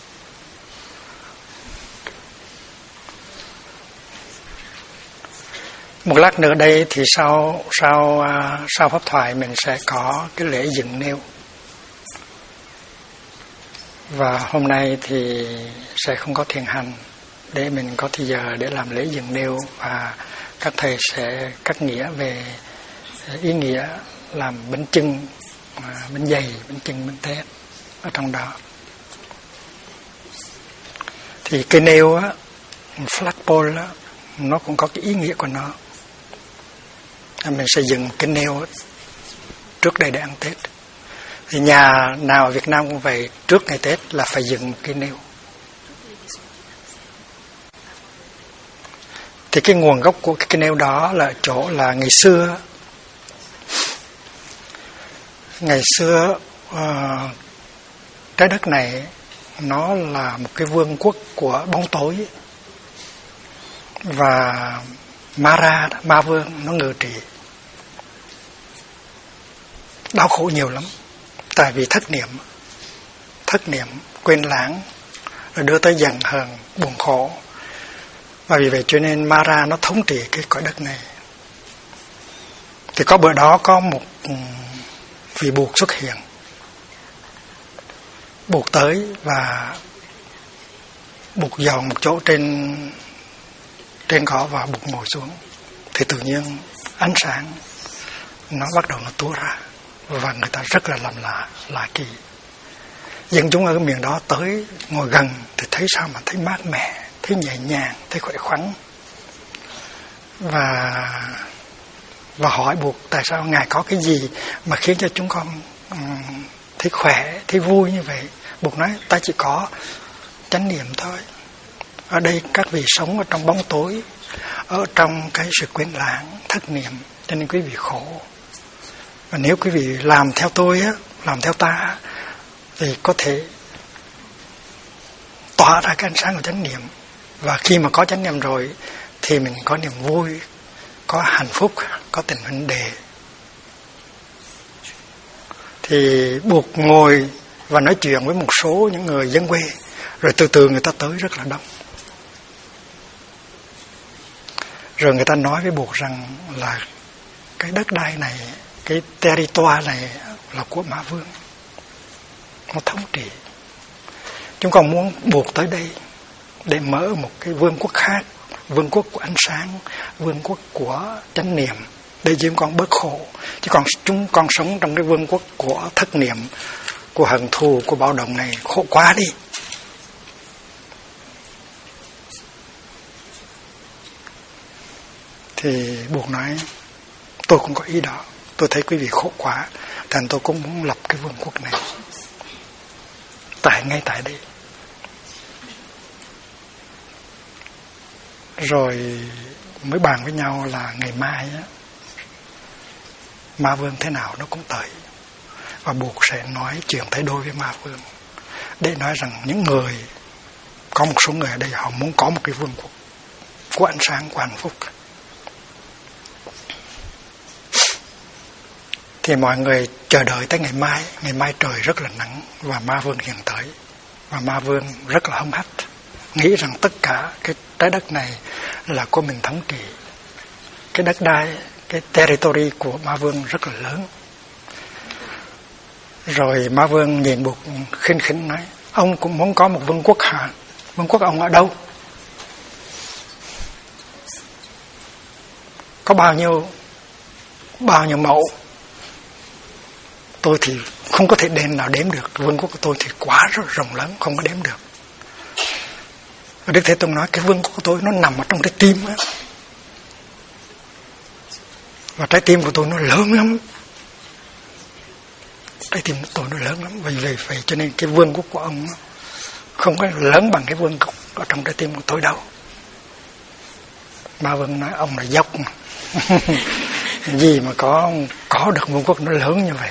Một lát nữa đây thì sau pháp thoại mình sẽ có cái lễ dựng nêu. Và hôm nay thì sẽ không có thiền hành để mình có thời giờ để làm lễ dựng nêu, và các thầy sẽ cắt nghĩa về ý nghĩa làm bánh chưng, bánh dày, bánh chưng, bánh tét ở trong đó. Thì cây nêu á, flagpole á, nó cũng có cái ý nghĩa của nó. Mình sẽ dựng cái nêu trước đây để ăn Tết. Thì nhà nào ở Việt Nam cũng vậy, trước ngày Tết là phải dựng một cái nêu. Thì cái nguồn gốc của cái nêu đó là chỗ là ngày xưa trái đất này nó là một cái vương quốc của bóng tối, và ma vương nó ngự trị, đau khổ nhiều lắm. Tại vì thất niệm, quên lãng, rồi đưa tới giận hờn, buồn khổ. Và vì vậy cho nên Mara nó thống trị cái cõi đất này. Thì có bữa đó có một vị buộc xuất hiện, buộc tới và buộc dọn một chỗ trên cỏ và buộc ngồi xuống. Thì tự nhiên ánh sáng nó bắt đầu nó túa ra, và người ta rất là làm lạ kỳ. dân chúng ở cái miền đó tới ngồi gần thì thấy sao mà thấy mát mẻ, thấy nhẹ nhàng, thấy khỏe khoắn. Và hỏi Bụt tại sao Ngài có cái gì mà khiến cho chúng con thấy khỏe, thấy vui như vậy. Bụt nói ta chỉ có chánh niệm thôi. Ở đây các vị sống ở trong bóng tối, ở trong cái sự quyến lãng, thất niệm, cho nên quý vị khổ. Và nếu quý vị làm theo tôi á, làm theo ta thì có thể tỏa ra cái ánh sáng của chánh niệm. Và khi mà có chánh niệm rồi thì mình có niềm vui, có hạnh phúc, có tình huynh đệ. Thì Bụt ngồi và nói chuyện với một số những người dân quê, rồi từ từ người ta tới rất là đông. Rồi người ta nói với Bụt rằng là cái đất đai này, cái territoire này là của Ma Vương, nó thống trị. Chúng con muốn Bụt tới đây để mở một cái vương quốc khác, vương quốc của ánh sáng, vương quốc của chánh niệm, để chúng con bớt khổ. Chứ còn chúng con sống trong cái vương quốc của thất niệm, của hận thù, của bạo động này khổ quá đi. Thì Bụt nói tôi cũng có ý đó, tôi thấy quý vị khổ quá, thành tôi cũng muốn lập cái vương quốc này ngay tại đây. Rồi mới bàn với nhau là ngày mai á, Ma Vương thế nào nó cũng tới, và Bụt sẽ nói chuyện thay đôi với Ma Vương, để nói rằng những người, có một số người ở đây họ muốn có một cái vương quốc của ánh sáng, của hạnh phúc. Thì mọi người chờ đợi tới ngày mai trời rất là nắng và Ma Vương hiện tới. Và Ma Vương rất là hâm hách, nghĩ rằng tất cả cái trái đất này là của mình thống trị. Cái đất đai, cái territory của Ma Vương rất là lớn. Rồi Ma Vương nhìn Bụt khinh khỉnh nói, ông cũng muốn có một vương quốc hả? Vương quốc ông ở đâu? Có bao nhiêu mẫu? Tôi thì không có thể nào đếm được. Vương quốc của tôi thì quá rất rộng lớn, không có đếm được. Và Đức Thế Tôn nói cái vương quốc của tôi nó nằm ở trong trái tim á. Và trái tim của tôi nó lớn lắm. Trái tim của tôi nó lớn lắm. Vì vậy cho nên cái vương quốc của ông không có lớn bằng cái vương quốc ở trong trái tim của tôi đâu. Ma Vương nói ông là dốc mà. Gì mà có được vương quốc nó lớn như vậy.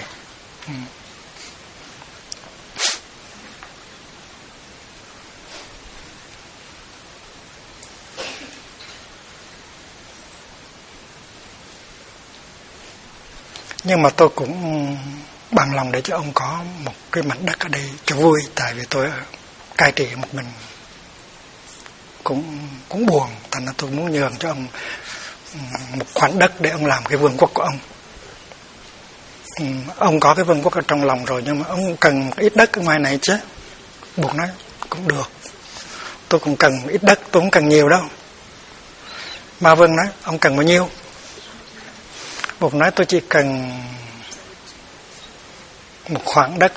Nhưng mà tôi cũng bằng lòng để cho ông có một cái mảnh đất ở đây cho vui. Tại vì tôi cai trị một mình cũng buồn. Thành ra tôi muốn nhường cho ông một khoảnh đất để ông làm cái vương quốc của ông. Ông có cái vương quốc ở trong lòng rồi, nhưng mà ông cần một ít đất ở ngoài này chứ. Bụt nói cũng được, tôi cũng cần ít đất, tôi không cần nhiều đâu. Ma Vương nói ông cần bao nhiêu? Bụt nói tôi chỉ cần một khoảng đất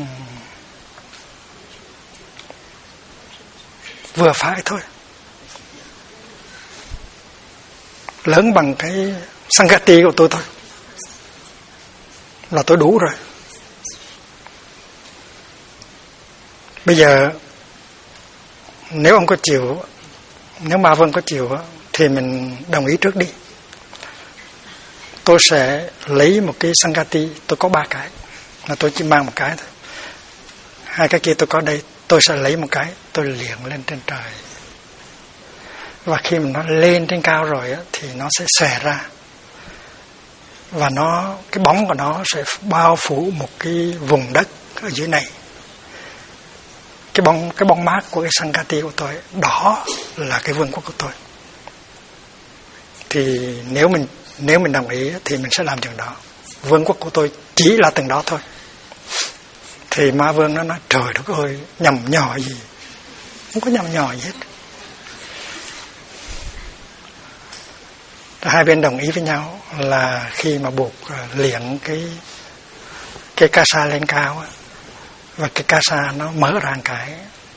vừa phải thôi, lớn bằng cái Sangati của tôi thôi là tôi đủ rồi. Bây giờ nếu ông có chịu, nếu Ma Vương có chịu thì mình đồng ý trước đi. Tôi sẽ lấy một cái Sangati, tôi có 3 cái, mà tôi chỉ mang một cái thôi. 2 cái kia tôi có đây, tôi sẽ lấy một cái, tôi liệng lên trên trời. Và khi mà nó lên trên cao rồi thì nó sẽ xòe ra. Và cái bóng của nó sẽ bao phủ một cái vùng đất ở dưới này. Cái bóng mát của cái Sangati của tôi, đó là cái vương quốc của tôi. Thì nếu mình đồng ý thì mình sẽ làm chuyện đó. Vương quốc của tôi chỉ là từng đó thôi. Thì Ma Vương nó nói trời đất ơi, nhầm nhỏ gì? Không có nhầm nhỏ gì hết. Hai bên đồng ý với nhau là khi mà Bụt liệng cái casa lên cao và cái casa nó mở ra một cái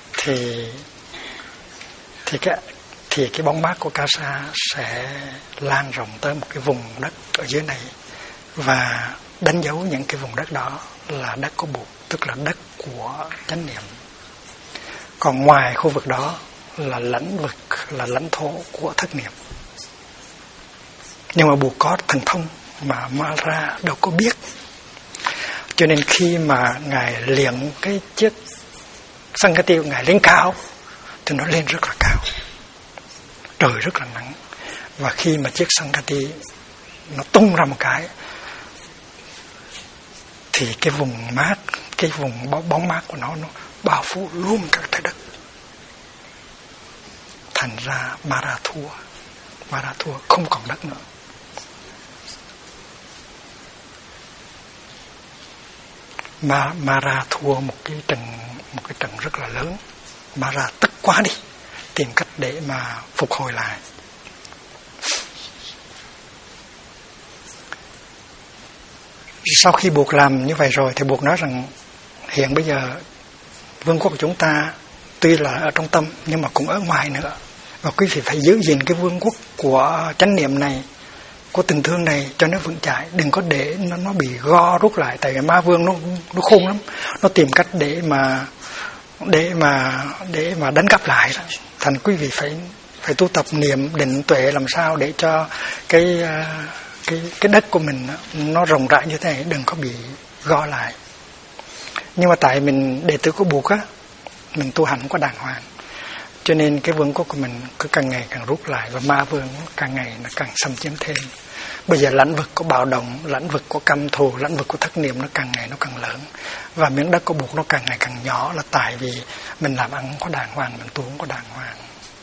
thì cái bóng mát của casa sẽ lan rộng tới một cái vùng đất ở dưới này và đánh dấu những cái vùng đất đó là đất của Bụt, tức là đất của chánh niệm. Còn ngoài khu vực đó là lãnh vực, là lãnh thổ của thất niệm. Nhưng mà Bụt có thần thông mà Mara đâu có biết. Cho nên khi mà Ngài luyện cái chiếc Sankati của Ngài lên cao thì nó lên rất là cao, trời rất là nắng. Và khi mà chiếc Sankati nó tung ra một cái thì cái vùng mát, cái vùng bóng mát của nó bao phủ luôn cả trái đất. Thành ra Mara thua, không còn đất nữa. Mara thua một cái trận rất là lớn. Mara tức quá đi, tìm cách để mà phục hồi lại. Sau khi Bụt làm như vậy rồi thì Bụt nói rằng hiện bây giờ vương quốc của chúng ta tuy là ở trong tâm nhưng mà cũng ở ngoài nữa, và quý vị phải giữ gìn cái vương quốc của chánh niệm này, của tình thương này cho nó vững chãi, đừng có để nó bị go rút lại. Tại cái ma vương nó khôn lắm, nó tìm cách để mà đánh cắp lại đó. Thành quý vị phải tu tập niệm định tuệ làm sao để cho cái đất của mình nó rộng rãi như thế này, đừng có bị go lại. Nhưng mà tại mình đệ tử của Bụt á, mình tu hành không có đàng hoàng, cho nên cái vương quốc của mình cứ càng ngày càng rút lại, và ma vương càng ngày nó càng xâm chiếm thêm. Bây giờ lãnh vực của bạo động, lãnh vực của căm thù, lãnh vực của thất niệm nó càng ngày nó càng lớn, và miếng đất của Bụt nó càng ngày càng nhỏ, là tại vì mình làm ăn không có đàng hoàng, mình tu không có đàng hoàng.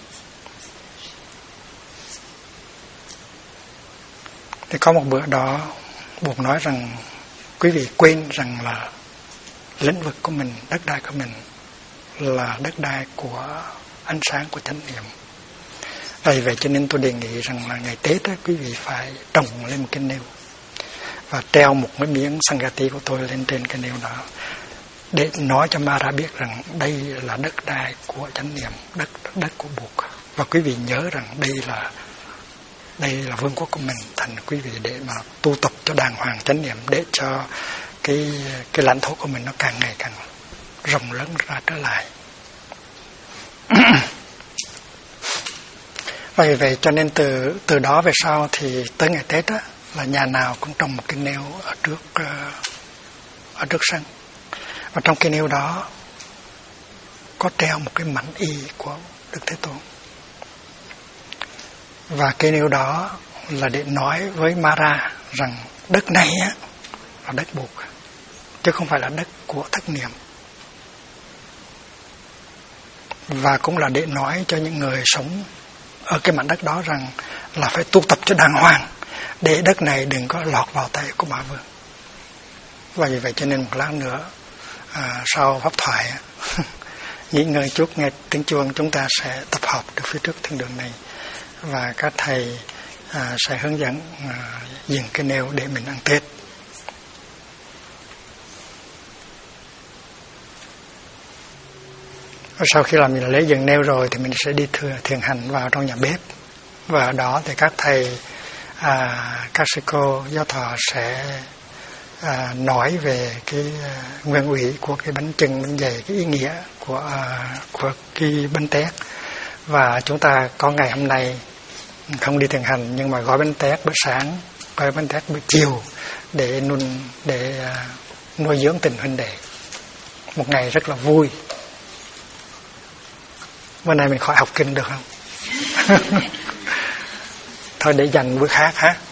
Thì có một bữa đó Bụt nói rằng quý vị quên rằng là lĩnh vực của mình, đất đai của mình là đất đai của ánh sáng của chánh niệm. Vì vậy cho nên tôi đề nghị rằng là ngày Tết đó, quý vị phải trồng lên một cái nêu và treo một cái miếng Sankati của tôi lên trên cái nêu đó, để nói cho Mara biết rằng đây là đất đai của chánh niệm, đất của Bụt. Và quý vị nhớ rằng đây là vương quốc của mình, thành quý vị để mà tu tập cho đàng hoàng chánh niệm, để cho cái lãnh thổ của mình nó càng ngày càng rộng lớn ra trở lại. Vì vậy cho nên từ đó về sau thì tới ngày Tết á, là nhà nào cũng trồng một cái nêu ở trước sân, và trong cái nêu đó có treo một cái mảnh y của Đức Thế Tôn. Và cái nêu đó là để nói với Mara rằng đất này á là đất Bụt, chứ không phải là đất của thất niệm. Và cũng là để nói cho những người sống ở cái mảnh đất đó rằng là phải tu tập cho đàng hoàng, để đất này đừng có lọt vào tay của ma vương. Và vì vậy cho nên một lát nữa sau pháp thoại nghỉ ngơi chút, nghe tiếng chuông, chúng ta sẽ tập hợp được phía trước thiên đường này, và các thầy sẽ hướng dẫn dựng cái nêu để mình ăn Tết. Sau khi làm lễ dựng nêu rồi thì mình sẽ đi thiền hành vào trong nhà bếp, và ở đó thì các thầy các sư cô giáo thọ sẽ nói về cái nguyên ủy của cái bánh chưng, bánh dày, cái ý nghĩa của cái bánh tét. Và chúng ta có ngày hôm nay không đi thiền hành, nhưng mà gói bánh tét bữa sáng, gói bánh tét bữa chiều để nuôi dưỡng tình huynh đệ. Một ngày rất là vui. Bữa nay mình khỏi học kinh được không? Thôi để dành bữa khác ha.